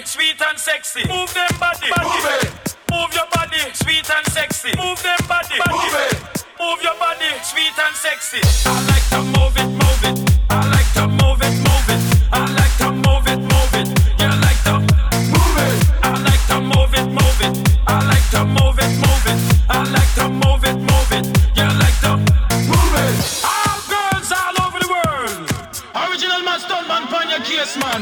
sweet and sexy. Move them body, move it. Move your body, sweet and sexy. Move them body, move it. Move your body, sweet and sexy. I like to move it, move it. I like to move it, move it. I like to move it, move it. You like to move it. I like to move it, move it. I like to move it, move it. I like to move it, move it. You like to move it. All girls all over the world. Original man, stun man, pan your case, man.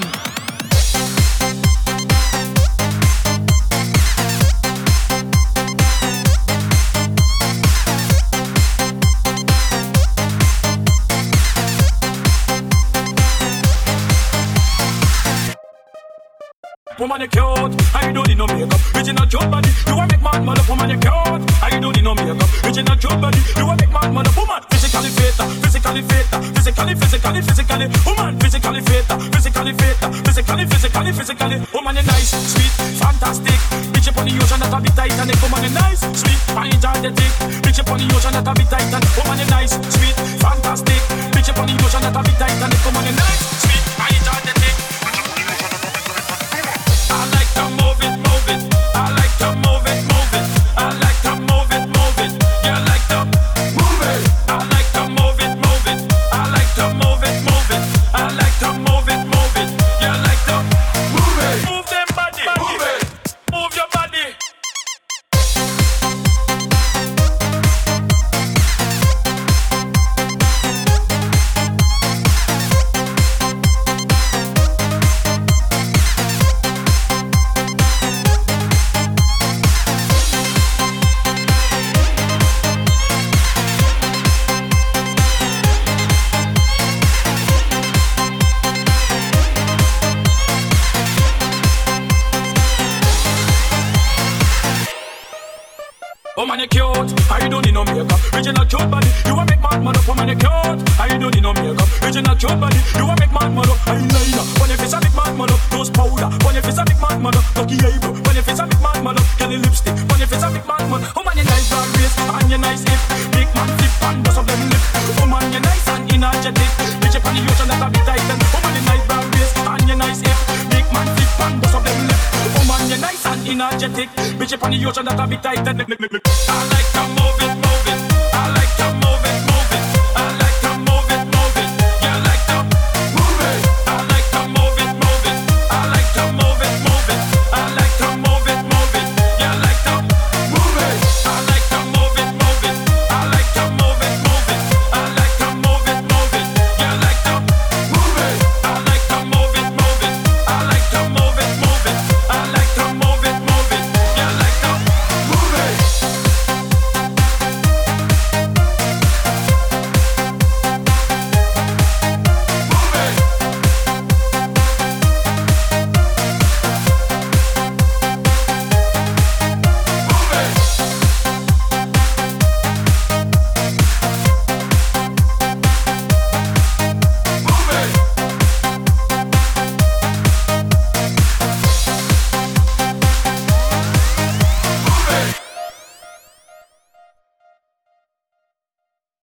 Woman, you cute, I don't need no makeup. Original cute body, you a make man mother. Woman, you cute, I don't need no makeup. Original cute body, you a make man mother. Woman, physically fit, physically fit, physically. Woman, physically fit, physically. Woman, you nice, sweet, fantastic. Bitch up on the ocean, that a bit Titanic. Woman, you nice, sweet, energetic. Bitch up on the ocean, that a bit Titanic. Woman, you nice, sweet, fantastic. Bitch up on the ocean, that a bit Titanic. Woman, you nice, sweet, energetic. I like to move it, move it. I like to move it, move it. I like to move it, move it. You like to move it. I like to move it, move it. I like to move it, move it. I like to move it, move it. You like to move it. Move them body, move it. Move your body. Woman, you cute, I don't need no makeup. Original cute body, you a make man mother. Woman, you cute, I don't need no makeup. Original cute body, you a make man mother. Eyeliner, when your face a make man mother. Nose powder, when your face a make man mother. Lucky eyebrow, when your face a make man mother. Kelly lipstick, when your face a make man mother. Woman, you nice broad waist and you nice hip. Big man flip and bust up them lip. Woman, you nice and energetic. Bitch up on the ocean that a bit tight. Woman, you nice broad waist and you nice hip. Big man flip and bust up them lip. Woman, you nice and energetic. Bitch up on the ocean that a bit tight. I like to move it.